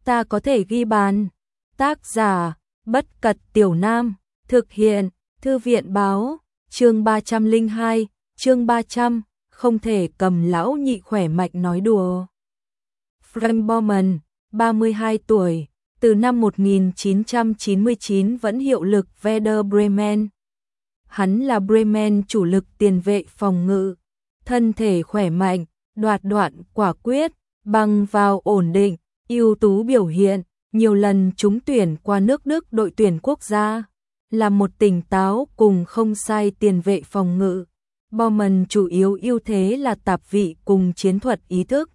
ta có thể ghi bàn. Tác giả, Bất Cật Tiểu Nam, thực hiện, Thư viện báo, chương 302, chương 300, không thể cầm lão nhị khỏe mạnh nói đùa. Frank Baumann, 32 tuổi, từ năm 1999 vẫn hiệu lực Werder Bremen. Hắn là Bremen chủ lực tiền vệ phòng ngự, thân thể khỏe mạnh, đoạt đoạn quả quyết, băng vào ổn định, ưu tú biểu hiện, nhiều lần trúng tuyển qua nước Đức đội tuyển quốc gia, là một tỉnh táo cùng không sai tiền vệ phòng ngự. Baumann chủ yếu ưu thế là tạp vị cùng chiến thuật ý thức,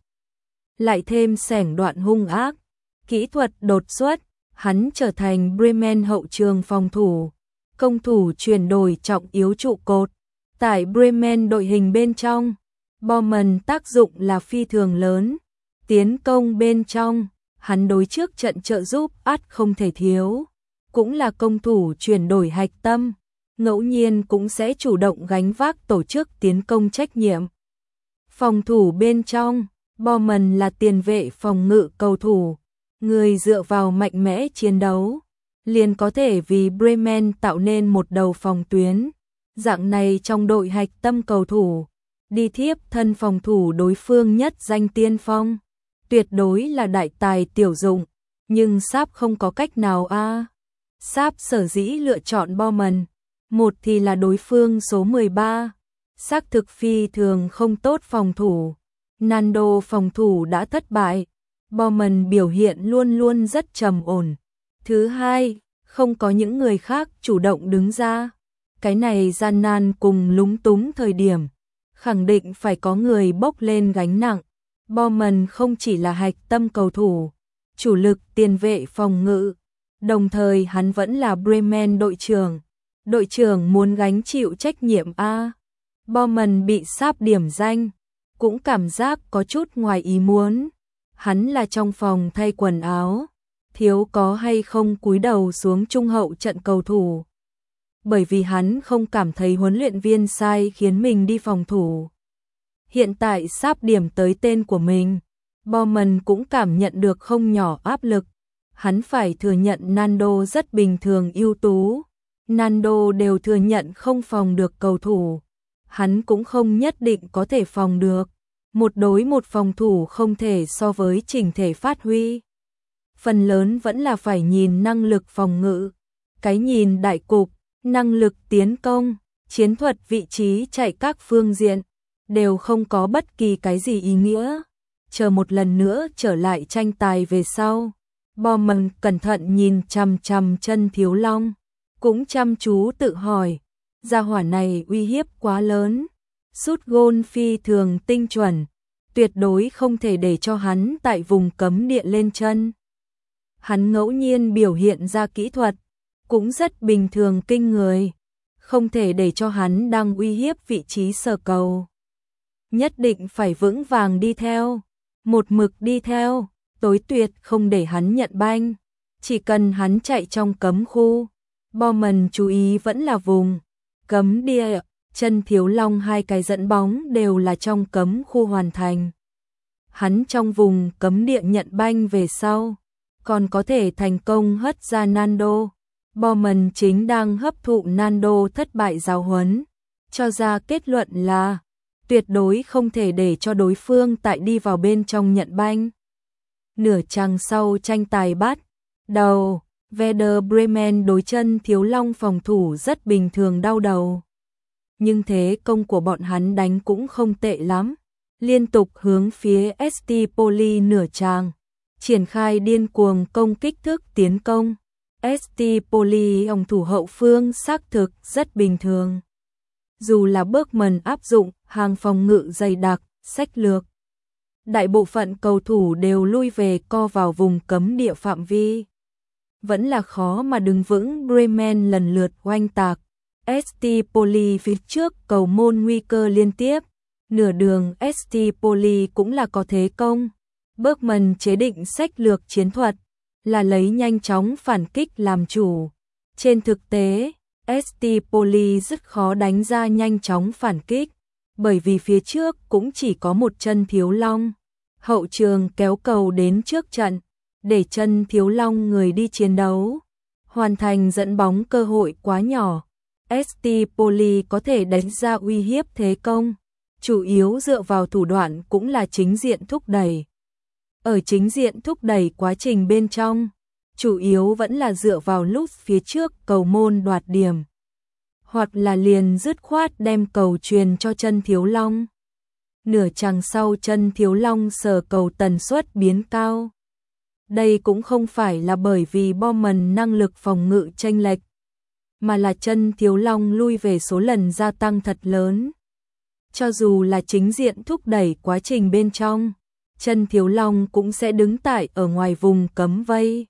lại thêm sẻng đoạn hung ác, kỹ thuật đột xuất, hắn trở thành Bremen hậu trường phòng thủ, công thủ chuyển đổi trọng yếu trụ cột. Tại Bremen đội hình bên trong, Baumann tác dụng là phi thường lớn, tiến công bên trong, hắn đối trước trận trợ giúp ắt không thể thiếu, cũng là công thủ chuyển đổi hạch tâm, ngẫu nhiên cũng sẽ chủ động gánh vác tổ chức tiến công trách nhiệm. Phòng thủ bên trong, Baumann là tiền vệ phòng ngự cầu thủ, người dựa vào mạnh mẽ chiến đấu, liền có thể vì Bremen tạo nên một đầu phòng tuyến. Dạng này trong đội hạch tâm cầu thủ, đi thiếp thân phòng thủ đối phương nhất danh tiên phong, tuyệt đối là đại tài tiểu dụng, nhưng Sáp không có cách nào a. Sáp sở dĩ lựa chọn Baumann, một thì là đối phương số 13, xác thực phi thường không tốt phòng thủ, Nando phòng thủ đã thất bại, Baumann biểu hiện luôn luôn rất trầm ổn. Thứ hai, không có những người khác chủ động đứng ra. Cái này gian nan cùng lúng túng thời điểm, khẳng định phải có người bốc lên gánh nặng. Baumann không chỉ là hạch tâm cầu thủ, chủ lực tiền vệ phòng ngự, đồng thời hắn vẫn là Bremen đội trưởng. Đội trưởng muốn gánh chịu trách nhiệm a. Baumann bị Sáp điểm danh, cũng cảm giác có chút ngoài ý muốn. Hắn là trong phòng thay quần áo, thiếu có hay không cúi đầu xuống trung hậu trận cầu thủ. Bởi vì hắn không cảm thấy huấn luyện viên sai khiến mình đi phòng thủ. Hiện tại Sáp điểm tới tên của mình, Baumann cũng cảm nhận được không nhỏ áp lực. Hắn phải thừa nhận Nando rất bình thường ưu tú. Nando đều thừa nhận không phòng được cầu thủ. Hắn cũng không nhất định có thể phòng được. Một đối một phòng thủ không thể so với chỉnh thể phát huy. Phần lớn vẫn là phải nhìn năng lực phòng ngự, cái nhìn đại cục, năng lực tiến công, chiến thuật vị trí chạy các phương diện, đều không có bất kỳ cái gì ý nghĩa. Chờ một lần nữa trở lại tranh tài về sau, Baumann cẩn thận nhìn chằm chằm chân Thiếu Long, cũng chăm chú tự hỏi, gia hỏa này uy hiếp quá lớn, sút gôn phi thường tinh chuẩn, tuyệt đối không thể để cho hắn tại vùng cấm địa lên chân. Hắn ngẫu nhiên biểu hiện ra kỹ thuật, cũng rất bình thường kinh người, không thể để cho hắn đang uy hiếp vị trí sở cầu. Nhất định phải vững vàng đi theo, một mực đi theo, tối tuyệt không để hắn nhận banh, chỉ cần hắn chạy trong cấm khu. Baumann chú ý vẫn là vùng cấm địa, chân Thiếu Long hai cái dẫn bóng đều là trong cấm khu hoàn thành. Hắn trong vùng cấm địa nhận banh về sau, còn có thể thành công hất ra Nando. Baumann chính đang hấp thụ Nando thất bại giáo huấn, cho ra kết luận là tuyệt đối không thể để cho đối phương tại đi vào bên trong nhận banh. Nửa chặng sau tranh tài bắt đầu, Werder Bremen đối chân Thiếu Long phòng thủ rất bình thường đau đầu. Nhưng thế công của bọn hắn đánh cũng không tệ lắm, liên tục hướng phía ST Poli nửa chàng, triển khai điên cuồng công kích thức tiến công. ST Poli phòng thủ hậu phương xác thực rất bình thường. Dù là Bergmann áp dụng hàng phòng ngự dày đặc, sách lược, đại bộ phận cầu thủ đều lui về co vào vùng cấm địa phạm vi. Vẫn là khó mà đứng vững. Bremen lần lượt oanh tạc. ST Poli phía trước cầu môn nguy cơ liên tiếp. Nửa đường ST Poli cũng là có thế công. Bergmann chế định sách lược chiến thuật là lấy nhanh chóng phản kích làm chủ. Trên thực tế, ST Poli rất khó đánh ra nhanh chóng phản kích, bởi vì phía trước cũng chỉ có một chân Thiếu Long. Hậu trường kéo cầu đến trước trận, để chân Thiếu Long người đi chiến đấu. Hoàn thành dẫn bóng cơ hội quá nhỏ. ST Poli có thể đánh ra uy hiếp thế công, chủ yếu dựa vào thủ đoạn cũng là chính diện thúc đẩy. Ở chính diện thúc đẩy quá trình bên trong, chủ yếu vẫn là dựa vào lúc phía trước cầu môn đoạt điểm, hoặc là liền dứt khoát đem cầu truyền cho chân Thiếu Long. Nửa chặng sau chân Thiếu Long sờ cầu tần suất biến cao. Đây cũng không phải là bởi vì Bournemouth năng lực phòng ngự chênh lệch, mà là chân Thiếu Long lui về số lần gia tăng thật lớn. Cho dù là chính diện thúc đẩy quá trình bên trong, chân Thiếu Long cũng sẽ đứng tại ở ngoài vùng cấm vây,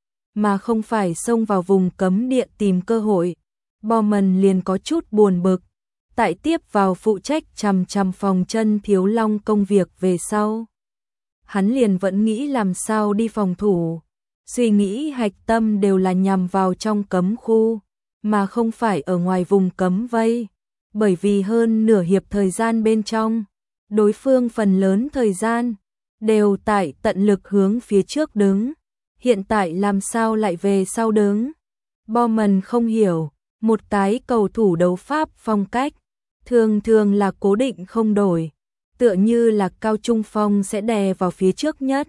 mà không phải xông vào vùng cấm địa tìm cơ hội. Bournemouth liền có chút buồn bực, tại tiếp vào phụ trách chằm chằm phòng chân Thiếu Long công việc về sau. Hắn liền vẫn nghĩ làm sao đi phòng thủ, suy nghĩ hạch tâm đều là nhằm vào trong cấm khu, mà không phải ở ngoài vùng cấm vây, bởi vì hơn nửa hiệp thời gian bên trong, đối phương phần lớn thời gian đều tại tận lực hướng phía trước đứng, hiện tại làm sao lại về sau đứng. Bournemouth không hiểu, một cái cầu thủ đấu pháp phong cách, thường thường là cố định không đổi, tựa như là cao trung phong sẽ đè vào phía trước nhất.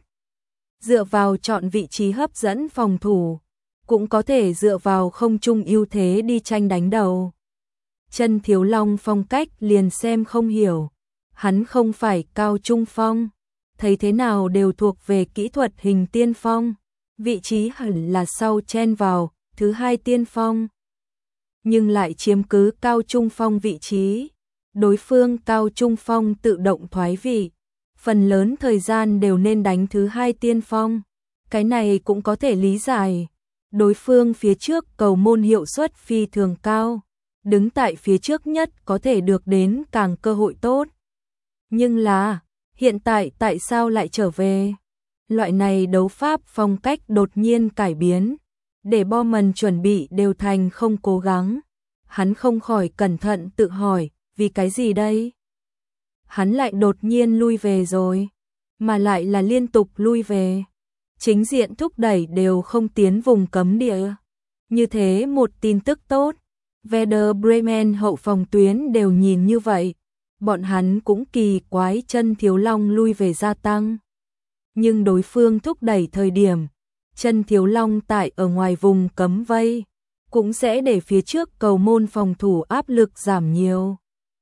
Dựa vào chọn vị trí hấp dẫn phòng thủ, cũng có thể dựa vào không trung ưu thế đi tranh đánh đầu. Chân Thiếu Long phong cách liền xem không hiểu, hắn không phải cao trung phong, thấy thế nào đều thuộc về kỹ thuật hình tiên phong, vị trí hẳn là sau chen vào, thứ hai tiên phong, nhưng lại chiếm cứ cao trung phong vị trí. Đối phương cao trung phong tự động thoái vị, phần lớn thời gian đều nên đánh thứ hai tiên phong. Cái này cũng có thể lý giải. Đối phương phía trước cầu môn hiệu suất phi thường cao, đứng tại phía trước nhất có thể được đến càng cơ hội tốt. Nhưng là, hiện tại sao lại trở về? Loại này đấu pháp phong cách đột nhiên cải biến, để Bournemouth chuẩn bị đều thành không cố gắng. Hắn không khỏi cẩn thận tự hỏi, vì cái gì đây? Hắn lại đột nhiên lui về rồi, mà lại là liên tục lui về. Chính diện thúc đẩy đều không tiến vùng cấm địa. Như thế một tin tức tốt, Werder Bremen hậu phòng tuyến đều nhìn như vậy, bọn hắn cũng kỳ quái chân Thiếu Long lui về gia tăng. Nhưng đối phương thúc đẩy thời điểm, chân Thiếu Long tại ở ngoài vùng cấm vây, cũng sẽ để phía trước cầu môn phòng thủ áp lực giảm nhiều.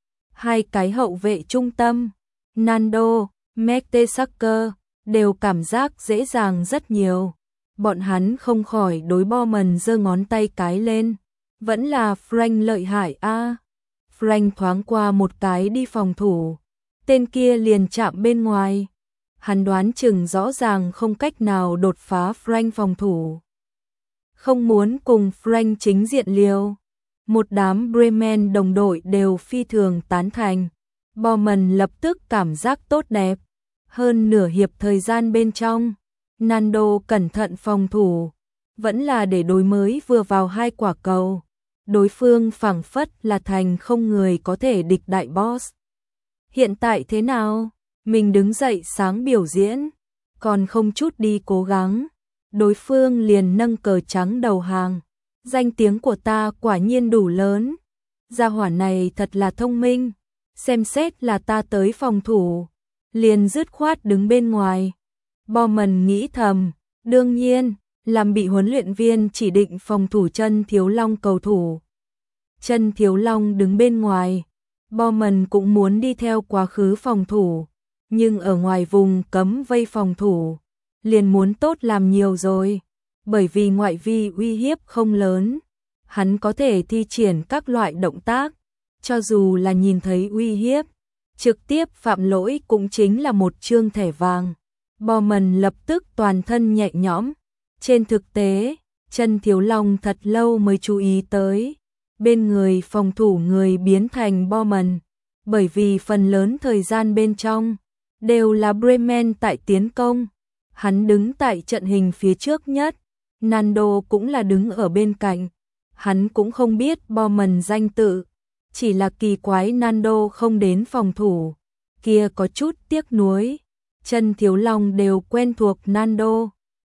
Hai cái hậu vệ trung tâm, Nando, Mertesacker, đều cảm giác dễ dàng rất nhiều. Bọn hắn không khỏi đối Bournemouth giơ ngón tay cái lên. Vẫn là Frank lợi hại a. Frank thoáng qua một cái đi phòng thủ, tên kia liền chạm bên ngoài. Hắn đoán chừng rõ ràng không cách nào đột phá Frank phòng thủ. Không muốn cùng Frank chính diện liều. Một đám Bremen đồng đội đều phi thường tán thành. Bournemouth lập tức cảm giác tốt đẹp. Hơn nửa hiệp thời gian bên trong, Nando cẩn thận phòng thủ, vẫn là để đối mới vừa vào hai quả cầu. Đối phương phảng phất là thành không người có thể địch đại boss. Hiện tại thế nào? Mình đứng dậy sáng biểu diễn, còn không chút đi cố gắng. Đối phương liền nâng cờ trắng đầu hàng. Danh tiếng của ta quả nhiên đủ lớn. Gia hỏa này thật là thông minh. Xem xét là ta tới phòng thủ, liền dứt khoát đứng bên ngoài. Bournemouth nghĩ thầm, đương nhiên, làm bị huấn luyện viên chỉ định phòng thủ chân Thiếu Long cầu thủ. Chân Thiếu Long đứng bên ngoài, Bournemouth cũng muốn đi theo quá khứ phòng thủ, nhưng ở ngoài vùng cấm vây phòng thủ, liền muốn tốt làm nhiều rồi. Bởi vì ngoại vi uy hiếp không lớn, hắn có thể thi triển các loại động tác, cho dù là nhìn thấy uy hiếp, trực tiếp phạm lỗi cũng chính là một chương thẻ vàng. Bournemouth lập tức toàn thân nhẹ nhõm. Trên thực tế, chân Thiếu Long thật lâu mới chú ý tới, bên người phòng thủ người biến thành Bournemouth, bởi vì phần lớn thời gian bên trong đều là Bremen tại tiến công. Hắn đứng tại trận hình phía trước nhất, Nando cũng là đứng ở bên cạnh. Hắn cũng không biết Bournemouth danh tự, chỉ là kỳ quái Nando không đến phòng thủ, kia có chút tiếc nuối. Chân Thiếu Long đều quen thuộc Nando,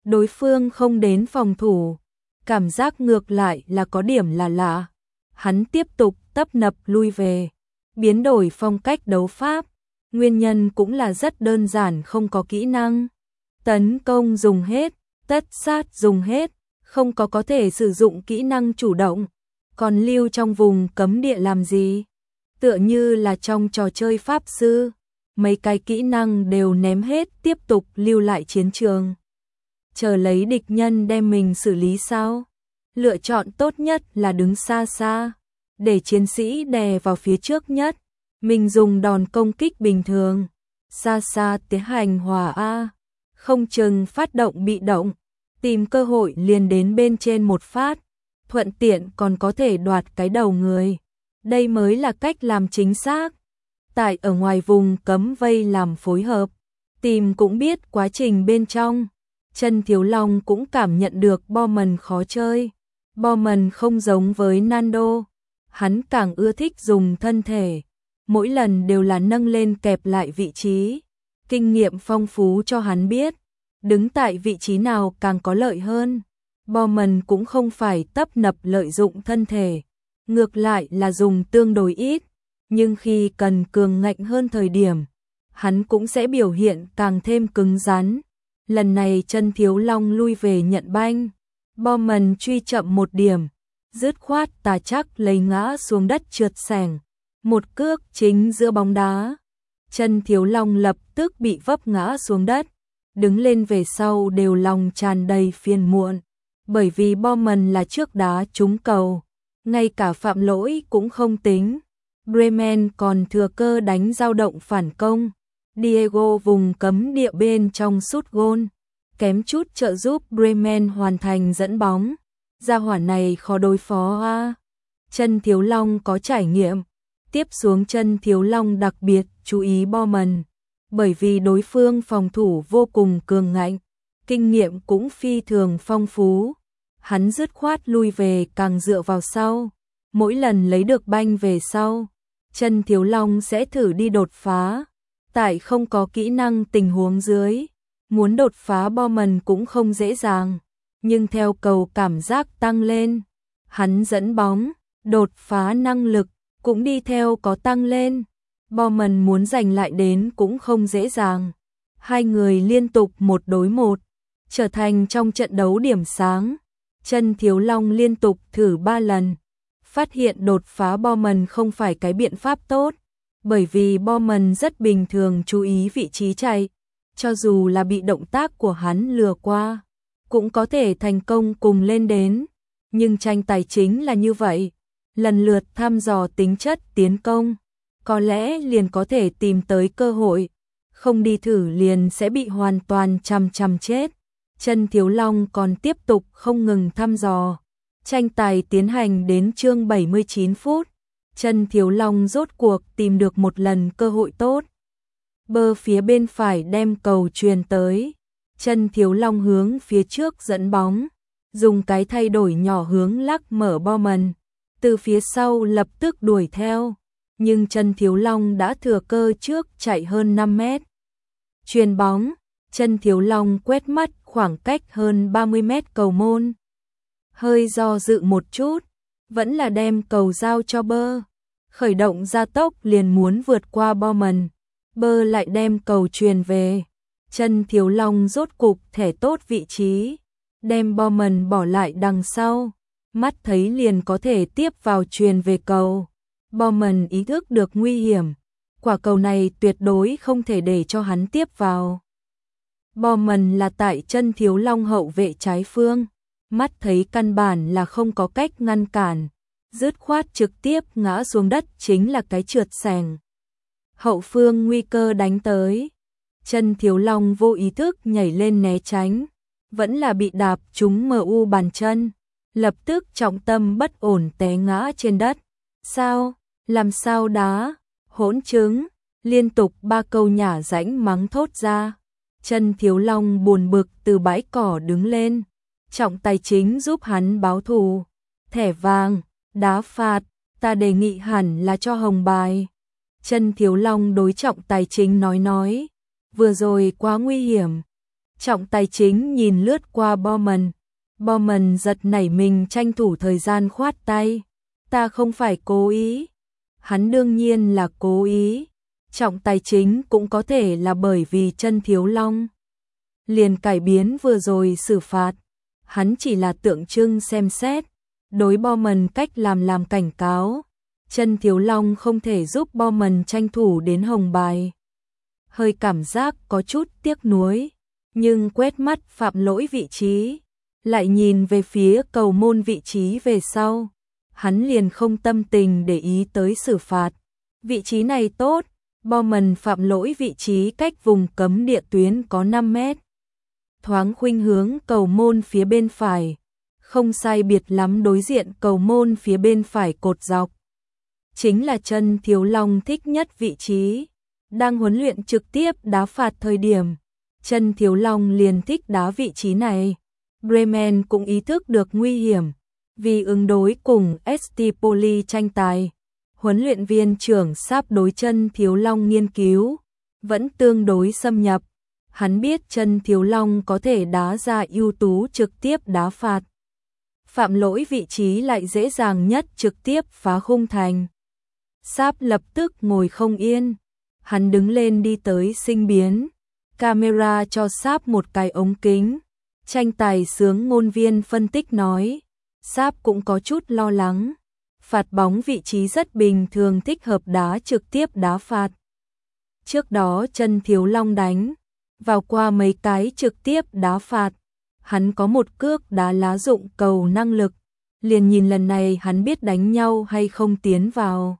đối phương không đến phòng thủ, cảm giác ngược lại là có điểm là lạ. Hắn tiếp tục tấp nập lui về, biến đổi phong cách đấu pháp, nguyên nhân cũng là rất đơn giản, không có kỹ năng. Tấn công dùng hết, tất sát dùng hết, không có thể sử dụng kỹ năng chủ động, còn lưu trong vùng cấm địa làm gì? Tựa như là trong trò chơi pháp sư, mấy cái kỹ năng đều ném hết, tiếp tục lưu lại chiến trường. Chờ lấy địch nhân đem mình xử lý sao? Lựa chọn tốt nhất là đứng xa xa, để chiến sĩ đè vào phía trước nhất, mình dùng đòn công kích bình thường, xa xa tiến hành hòa A, không chừng phát động bị động, tìm cơ hội liền đến bên trên một phát, thuận tiện còn có thể đoạt cái đầu người. Đây mới là cách làm chính xác. Tại ở ngoài vùng cấm vây làm phối hợp, tìm cũng biết quá trình bên trong. Chân Thiếu Long cũng cảm nhận được Bowman khó chơi. Bowman không giống với Nando, hắn càng ưa thích dùng thân thể, mỗi lần đều là nâng lên kẹp lại vị trí. Kinh nghiệm phong phú cho hắn biết, đứng tại vị trí nào càng có lợi hơn. Bowman cũng không phải tấp nập lợi dụng thân thể, ngược lại là dùng tương đối ít, nhưng khi cần cường ngạnh hơn thời điểm, hắn cũng sẽ biểu hiện càng thêm cứng rắn. Lần này Chân Thiếu Long lui về nhận banh, Bowman truy chậm một điểm, dứt khoát tà chắc lấy ngã xuống đất trượt sẻng, một cước chính giữa bóng đá. Chân Thiếu Long lập tức bị vấp ngã xuống đất, đứng lên về sau đều lòng tràn đầy phiền muộn, bởi vì Bowman là trước đá trúng cầu, ngay cả phạm lỗi cũng không tính. Bremen còn thừa cơ đánh dao động phản công. Diego vùng cấm địa bên trong sút gôn, kém chút trợ giúp Bremen hoàn thành dẫn bóng. Gia hỏa này khó đối phó a. Chân Thiếu Long có trải nghiệm. Tiếp xuống Chân Thiếu Long đặc biệt chú ý Bowman, bởi vì đối phương phòng thủ vô cùng cường ngạnh, kinh nghiệm cũng phi thường phong phú. Hắn dứt khoát lui về càng dựa vào sau. Mỗi lần lấy được banh về sau, Chân Thiếu Long sẽ thử đi đột phá. Tại không có kỹ năng tình huống dưới, muốn đột phá Bowman cũng không dễ dàng, nhưng theo cầu cảm giác tăng lên, hắn dẫn bóng, đột phá năng lực cũng đi theo có tăng lên. Bowman muốn giành lại đến cũng không dễ dàng. Hai người liên tục 1 đối 1, trở thành trong trận đấu điểm sáng. Chân Thiếu Long liên tục thử 3 lần, phát hiện đột phá Bowman không phải cái biện pháp tốt, bởi vì Bowman rất bình thường chú ý vị trí chạy, cho dù là bị động tác của hắn lừa qua, cũng có thể thành công cùng lên đến. Nhưng tranh tài chính là như vậy, lần lượt thăm dò tính chất tiến công, có lẽ liền có thể tìm tới cơ hội, không đi thử liền sẽ bị hoàn toàn chằm chết. Chân Thiếu Long còn tiếp tục không ngừng thăm dò. Tranh tài tiến hành đến chương 79 phút. Chân Thiếu Long rốt cuộc tìm được một lần cơ hội tốt. Bơ phía bên phải đem cầu truyền tới. Chân Thiếu Long hướng phía trước dẫn bóng, dùng cái thay đổi nhỏ hướng lắc mở Bowman, từ phía sau lập tức đuổi theo, nhưng Chân Thiếu Long đã thừa cơ trước chạy hơn 5 mét. Chuyền bóng, Chân Thiếu Long quét mắt khoảng cách hơn 30 mét cầu môn. Hơi do dự một chút, vẫn là đem cầu giao cho Bơ. Khởi động gia tốc liền muốn vượt qua Bowman, Bơ lại đem cầu truyền về. Chân Thiếu Long rốt cục thể tốt vị trí, đem Bowman bỏ lại đằng sau, mắt thấy liền có thể tiếp vào truyền về cầu. Bowman ý thức được nguy hiểm, quả cầu này tuyệt đối không thể để cho hắn tiếp vào. Bowman là tại Chân Thiếu Long hậu vệ trái phương, mắt thấy căn bản là không có cách ngăn cản, dứt khoát trực tiếp ngã xuống đất, chính là cái trượt sẻng. Hậu phương nguy cơ đánh tới, Chân Thiếu Long vô ý thức nhảy lên né tránh, vẫn là bị đạp trúng MU bàn chân, lập tức trọng tâm bất ổn té ngã trên đất. Sao? Làm sao đá? Hỗn chứng! Liên tục 3 câu nhả rãnh mắng thốt ra. Chân Thiếu Long buồn bực từ bãi cỏ đứng lên, trọng tài chính giúp hắn báo thù. Thẻ vàng, đá phạt, ta đề nghị hẳn là cho hồng bài. Chân Thiếu Long đối trọng tài chính nói, vừa rồi quá nguy hiểm. Trọng tài chính nhìn lướt qua Bowman. Bowman giật nảy mình tranh thủ thời gian khoát tay. Ta không phải cố ý. Hắn đương nhiên là cố ý. Trọng tài chính cũng có thể là bởi vì Chân Thiếu Long liền cải biến vừa rồi xử phạt. Hắn chỉ là tượng trưng xem xét. Đối Bowman cách làm cảnh cáo. Chân Thiếu Long không thể giúp Bowman tranh thủ đến hồng bài. Hơi cảm giác có chút tiếc nuối. Nhưng quét mắt phạm lỗi vị trí. Lại nhìn về phía cầu môn vị trí về sau. Hắn liền không tâm tình để ý tới xử phạt. Vị trí này tốt. Bowman phạm lỗi vị trí cách vùng cấm địa tuyến có 5 mét. Thoáng khuynh hướng cầu môn phía bên phải. Không sai biệt lắm đối diện cầu môn phía bên phải cột dọc. Chính là Chân Thiếu Long thích nhất vị trí. Đang huấn luyện trực tiếp đá phạt thời điểm. Chân Thiếu Long liền thích đá vị trí này. Bremen cũng ý thức được nguy hiểm. Vì ứng đối cùng ST Poli tranh tài. Huấn luyện viên trưởng Sáp đối Chân Thiếu Long nghiên cứu. Vẫn tương đối xâm nhập. Hắn biết Chân Thiếu Long có thể đá ra ưu tú trực tiếp đá phạt. Phạm lỗi vị trí lại dễ dàng nhất trực tiếp phá khung thành. Sáp lập tức ngồi không yên. Hắn đứng lên đi tới sinh biến. Camera cho Sáp một cái ống kính. Tranh tài sướng ngôn viên phân tích nói. Sáp cũng có chút lo lắng. Phạt bóng vị trí rất bình thường thích hợp đá trực tiếp đá phạt. Trước đó Chân Thiếu Long đánh vào qua mấy cái trực tiếp đá phạt. Hắn có một cước đá lá dụng cầu năng lực. Liền nhìn lần này hắn biết đánh nhau hay không tiến vào.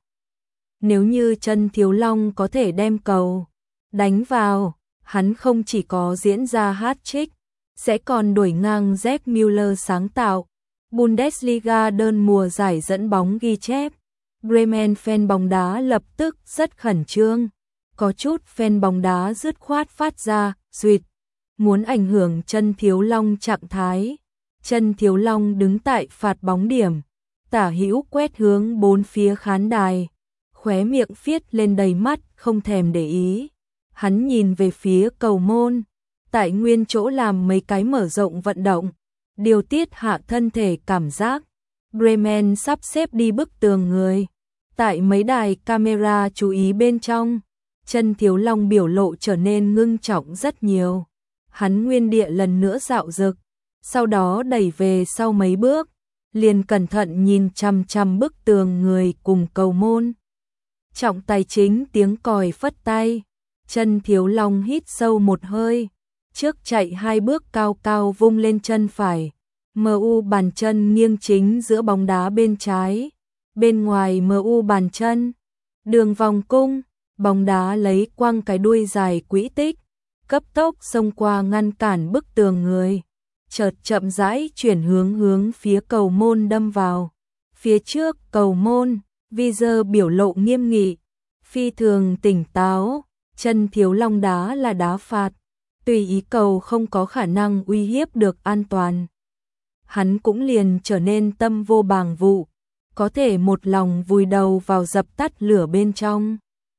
Nếu như Chân Thiếu Long có thể đem cầu đánh vào, hắn không chỉ có diễn ra hat-trick, sẽ còn đuổi ngang Gerd Müller sáng tạo Bundesliga đơn mùa giải dẫn bóng ghi chép. Bremen fan bóng đá lập tức rất khẩn trương. Có chút fan bóng đá dứt khoát phát ra duyệt, muốn ảnh hưởng Chân Thiếu Long trạng thái. Chân Thiếu Long đứng tại phạt bóng điểm, tả hữu quét hướng bốn phía khán đài, khóe miệng phiết lên đầy mắt, không thèm để ý. Hắn nhìn về phía cầu môn, tại nguyên chỗ làm mấy cái mở rộng vận động, điều tiết hạ thân thể cảm giác. Bremen sắp xếp đi bức tường người. Tại mấy đài camera chú ý bên trong, Chân Thiếu Long biểu lộ trở nên ngưng trọng rất nhiều. Hắn nguyên địa lần nữa dạo dực, sau đó đẩy về sau mấy bước, liền cẩn thận nhìn chằm chằm bức tường người cùng cầu môn. Trọng tài chính tiếng còi phất tay. Chân Thiếu Long hít sâu một hơi, trước chạy hai bước cao cao vung lên chân phải. MU bàn chân nghiêng chính giữa bóng đá bên trái. Bên ngoài MU bàn chân, đường vòng cung, bóng đá lấy quăng cái đuôi dài quỹ tích, cấp tốc xông qua ngăn cản bức tường người, chợt chậm rãi chuyển hướng phía cầu môn đâm vào. Phía trước cầu môn, Vizer biểu lộ nghiêm nghị, phi thường tỉnh táo. Chân Thiếu Long đá là đá phạt, tùy ý cầu không có khả năng uy hiếp được an toàn. Hắn cũng liền trở nên tâm vô bàng vụ, có thể một lòng vùi đầu vào dập tắt lửa bên trong.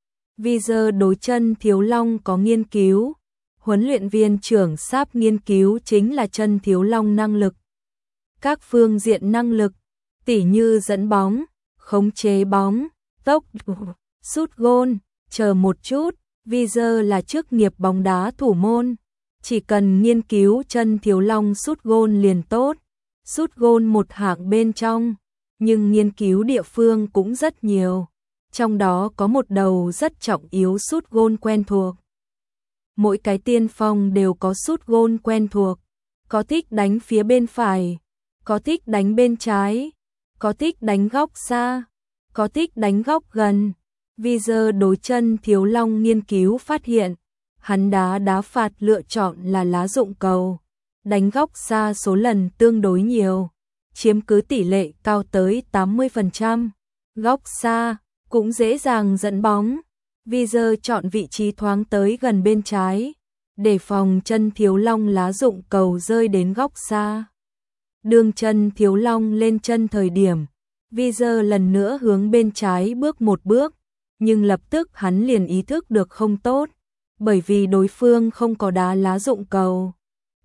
Vizer đối Chân Thiếu Long có nghiên cứu, huấn luyện viên trưởng Sáp nghiên cứu chính là Chân Thiếu Long năng lực. Các phương diện năng lực, tỉ như dẫn bóng, khống chế bóng, tốc độ, sút gôn, chờ một chút. Vizer là chức nghiệp bóng đá thủ môn, chỉ cần nghiên cứu Chân Thiếu Long sút gôn liền tốt. Sút gôn một hạng bên trong, nhưng nghiên cứu địa phương cũng rất nhiều. Trong đó có một đầu rất trọng yếu sút gôn quen thuộc. Mỗi cái tiên phong đều có sút gôn quen thuộc, có thích đánh phía bên phải, có thích đánh bên trái, có thích đánh góc xa, có thích đánh góc gần. Vizer đối Chân Thiếu Long nghiên cứu phát hiện, hắn đá phạt lựa chọn là lá dụng cầu, đánh góc xa số lần tương đối nhiều, chiếm cứ tỷ lệ cao tới 80%. Góc xa cũng dễ dàng dẫn bóng. Vizer chọn vị trí thoáng tới gần bên trái, để phòng Chân Thiếu Long lá dụng cầu rơi đến góc xa. Đường Chân Thiếu Long lên chân thời điểm, Vizer lần nữa hướng bên trái bước một bước, nhưng lập tức hắn liền ý thức được không tốt, bởi vì đối phương không có đá lá dụng cầu.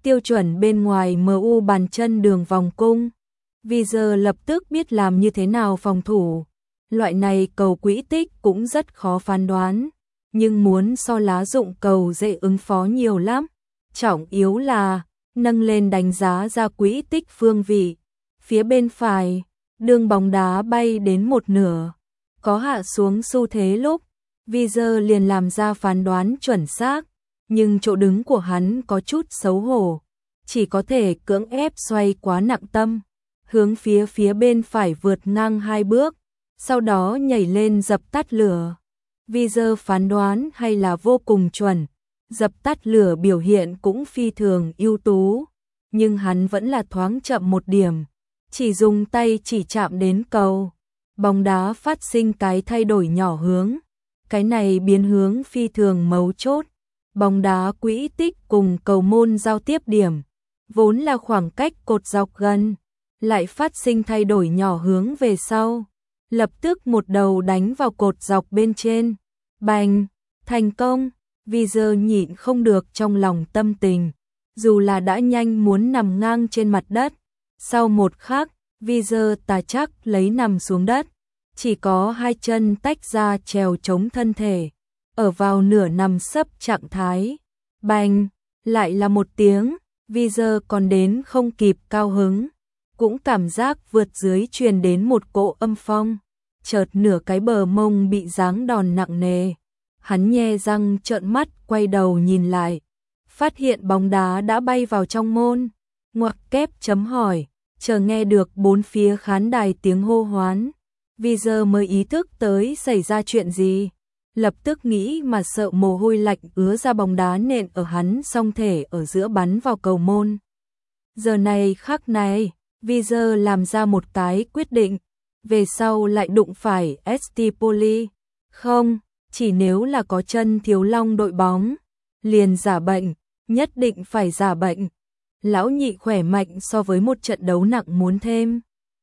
tiêu chuẩn bên ngoài MU bàn chân đường vòng cung. Vì giờ lập tức biết làm như thế nào phòng thủ. Loại này cầu quỹ tích cũng rất khó phán đoán, nhưng muốn so lá dụng cầu dễ ứng phó nhiều lắm. Trọng yếu là nâng lên đánh giá ra quỹ tích phương vị. Phía bên phải, đường bóng đá bay đến một nửa, có hạ xuống xu thế lúc, vì giờ liền làm ra phán đoán chuẩn xác, nhưng chỗ đứng của hắn có chút xấu hổ, chỉ có thể cưỡng ép xoay quá nặng tâm, hướng phía bên phải vượt ngang 2 bước, sau đó nhảy lên dập tắt lửa. Vì giờ phán đoán hay là vô cùng chuẩn, dập tắt lửa biểu hiện cũng phi thường ưu tú, nhưng hắn vẫn là thoáng chậm một điểm, chỉ dùng tay chỉ chạm đến cầu. Bóng đá phát sinh cái thay đổi nhỏ hướng, cái này biến hướng phi thường mấu chốt. Bóng đá quỹ tích cùng cầu môn giao tiếp điểm, vốn là khoảng cách cột dọc gần, lại phát sinh thay đổi nhỏ hướng về sau, lập tức một đầu đánh vào cột dọc bên trên. Bành, thành công. Vì giờ nhịn không được trong lòng tâm tình, dù là đã nhanh muốn nằm ngang trên mặt đất. Sau một khắc, vì giờ tà chắc lấy nằm xuống đất, chỉ có 2 chân tách ra trèo chống thân thể, ở vào nửa nằm sấp trạng thái. Bành, lại là một tiếng, vì giờ còn đến không kịp cao hứng, cũng cảm giác vượt dưới truyền đến một cỗ âm phong, chợt nửa cái bờ mông bị giáng đòn nặng nề. Hắn nhe răng trợn mắt quay đầu nhìn lại, phát hiện bóng đá đã bay vào trong môn, ngoặc kép chấm hỏi, chờ nghe được bốn phía khán đài tiếng hô hoán. Vì giờ mới ý thức tới xảy ra chuyện gì, lập tức nghĩ mà sợ mồ hôi lạnh ứa ra, bóng đá nện ở hắn song thể ở giữa bắn vào cầu môn. Giờ này khắc này, vì giờ làm ra một cái quyết định, về sau lại đụng phải Stipoli. Không, chỉ nếu là có chân thiếu long đội bóng, liền giả bệnh, nhất định phải giả bệnh. Lão nhị khỏe mạnh so với một trận đấu nặng muốn thêm.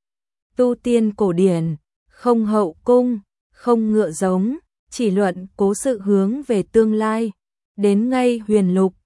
Tu tiên cổ điển, không hậu cung, không ngựa giống, chỉ luận cố sự hướng về tương lai. Đến ngay huyền lục,